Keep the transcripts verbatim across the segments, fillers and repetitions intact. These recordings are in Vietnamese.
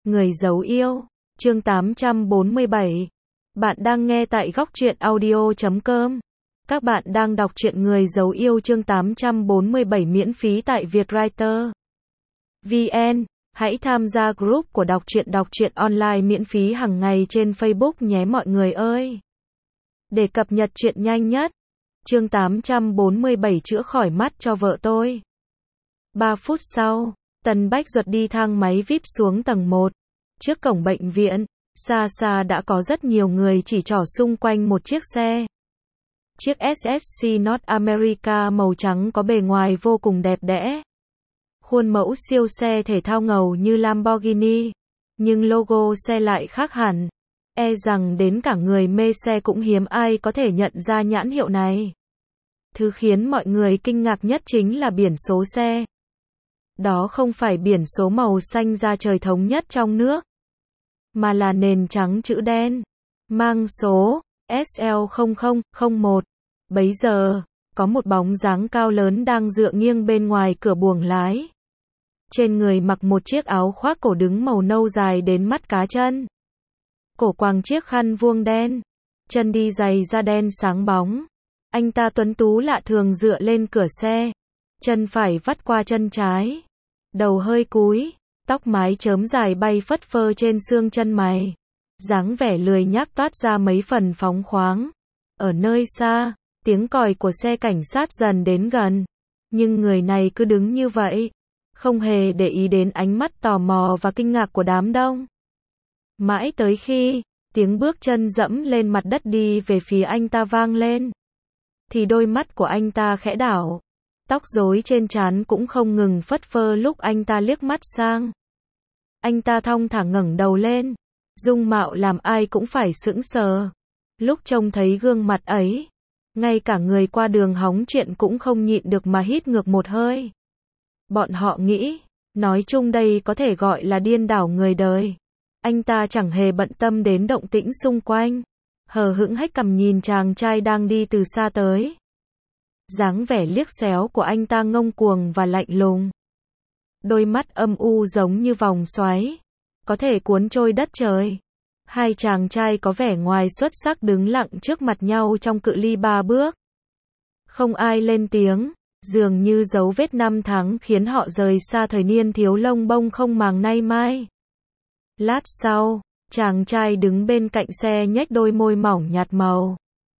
Người giấu yêu, chương tám trăm bốn mươi bảy. Bạn đang nghe tại góc truyện audio chấm com. Các bạn đang đọc truyện Người giấu yêu chương tám trăm bốn mươi bảy miễn phí tại Vietwriter vê en. Hãy tham gia group của đọc truyện đọc truyện online miễn phí hàng ngày trên Facebook nhé mọi người ơi. Để cập nhật truyện nhanh nhất. Chương tám trăm bốn mươi bảy chữa khỏi mắt cho vợ tôi. ba phút sau, Tần Bách Duật đi thang máy víp xuống tầng một. Trước cổng bệnh viện, xa xa đã có rất nhiều người chỉ trỏ xung quanh một chiếc xe. Chiếc ét ét xê North America màu trắng có bề ngoài vô cùng đẹp đẽ. Khuôn mẫu siêu xe thể thao ngầu như Lamborghini, nhưng logo xe lại khác hẳn. E rằng đến cả người mê xe cũng hiếm ai có thể nhận ra nhãn hiệu này. Thứ khiến mọi người kinh ngạc nhất chính là biển số xe. Đó không phải biển số màu xanh da trời thống nhất trong nước, mà là nền trắng chữ đen, mang số ét lờ không không không một. Bấy giờ, có một bóng dáng cao lớn đang dựa nghiêng bên ngoài cửa buồng lái. Trên người mặc một chiếc áo khoác cổ đứng màu nâu dài đến mắt cá chân. Cổ quàng chiếc khăn vuông đen, chân đi giày da đen sáng bóng. Anh ta tuấn tú lạ thường dựa lên cửa xe, chân phải vắt qua chân trái, đầu hơi cúi, tóc mái chớm dài bay phất phơ trên xương chân mày. Dáng vẻ lười nhác toát ra mấy phần phóng khoáng. Ở nơi xa, tiếng còi của xe cảnh sát dần đến gần, nhưng người này cứ đứng như vậy, không hề để ý đến ánh mắt tò mò và kinh ngạc của đám đông. Mãi tới khi tiếng bước chân dẫm lên mặt đất đi về phía anh ta vang lên, thì đôi mắt của anh ta khẽ đảo. Tóc rối trên trán cũng không ngừng phất phơ lúc anh ta liếc mắt sang. Anh ta thong thả ngẩng đầu lên, dung mạo làm ai cũng phải sững sờ. Lúc trông thấy gương mặt ấy, ngay cả người qua đường hóng chuyện cũng không nhịn được mà hít ngược một hơi. Bọn họ nghĩ, nói chung đây có thể gọi là điên đảo người đời. Anh ta chẳng hề bận tâm đến động tĩnh xung quanh, hờ hững hếch cằm nhìn chàng trai đang đi từ xa tới. Dáng vẻ liếc xéo của anh ta ngông cuồng và lạnh lùng. Đôi mắt âm u giống như vòng xoáy, có thể cuốn trôi đất trời. Hai chàng trai có vẻ ngoài xuất sắc đứng lặng trước mặt nhau trong cự ly ba bước. Không ai lên tiếng, dường như dấu vết năm tháng khiến họ rời xa thời niên thiếu lông bông không màng nay mai. Lát sau, chàng trai đứng bên cạnh xe nhếch đôi môi mỏng nhạt màu.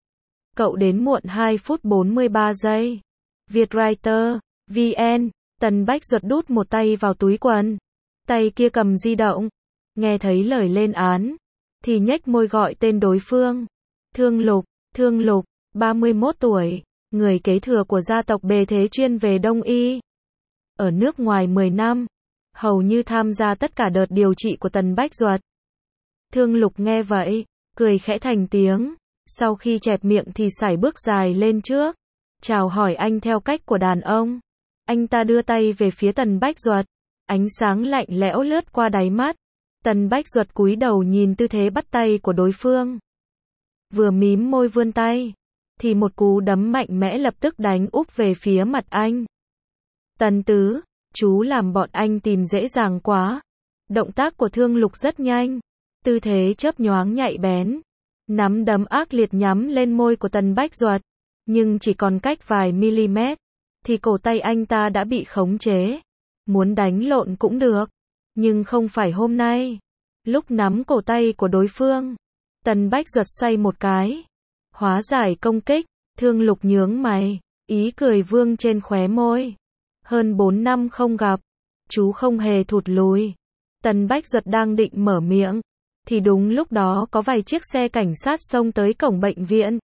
Cậu đến muộn hai phút bốn mươi ba giây. Vietwriter vê en. Tần Bách Duật đút một tay vào túi quần, tay kia cầm di động. Nghe thấy lời lên án, thì nhếch môi gọi tên đối phương. Thương Lục, Thương Lục, ba mươi mốt tuổi, người kế thừa của gia tộc bề thế chuyên về đông y. Ở nước ngoài mười năm, hầu như tham gia tất cả đợt điều trị của Tần Bách Duật. Thương Lục nghe vậy, cười khẽ thành tiếng, sau khi chẹp miệng thì sải bước dài lên trước, chào hỏi anh theo cách của đàn ông. Anh ta đưa tay về phía Tần Bách Duật, ánh sáng lạnh lẽo lướt qua đáy mắt. Tần Bách Duật cúi đầu nhìn tư thế bắt tay của đối phương. Vừa mím môi vươn tay, thì một cú đấm mạnh mẽ lập tức đánh úp về phía mặt anh. Tần tứ, chú làm bọn anh tìm dễ dàng quá. Động tác của Thương Lục rất nhanh, tư thế chớp nhoáng nhạy bén. Nắm đấm ác liệt nhắm lên môi của Tần Bách Duật, nhưng chỉ còn cách vài mm, thì cổ tay anh ta đã bị khống chế. Muốn đánh lộn cũng được, nhưng không phải hôm nay. Lúc nắm cổ tay của đối phương, Tần Bách Duật xoay một cái, hóa giải công kích. Thương Lục nhướng mày, ý cười vương trên khóe môi. Hơn bốn năm không gặp, chú không hề thụt lùi. Tần Bách Duật đang định mở miệng, thì đúng lúc đó có vài chiếc xe cảnh sát xông tới cổng bệnh viện,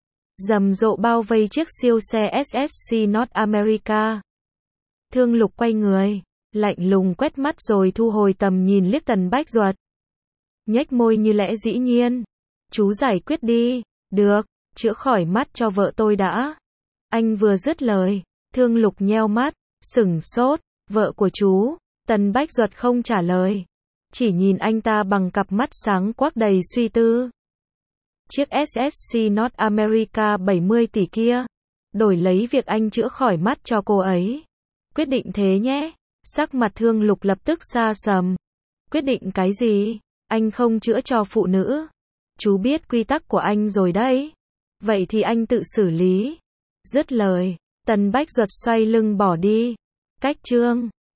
rầm rộ bao vây chiếc siêu xe ét ét xê North America. Thương Lục quay người, lạnh lùng quét mắt rồi thu hồi tầm nhìn liếc Tần Bách Duật. Nhếch môi như lẽ dĩ nhiên. Chú giải quyết đi. Được, chữa khỏi mắt cho vợ tôi đã. Anh vừa dứt lời, Thương Lục nheo mắt, sửng sốt. Vợ của chú? Tần Bách Duật không trả lời, chỉ nhìn anh ta bằng cặp mắt sáng quắc đầy suy tư. Chiếc ét ét xê North America bảy mươi tỷ kia, đổi lấy việc anh chữa khỏi mắt cho cô ấy. Quyết định thế nhé. Sắc mặt Thương Lục lập tức xa sầm. Quyết định cái gì? Anh không chữa cho phụ nữ. Chú biết quy tắc của anh rồi đấy. Vậy thì anh tự xử lý. Dứt lời, Tân Bách Duật xoay lưng bỏ đi. Cách chương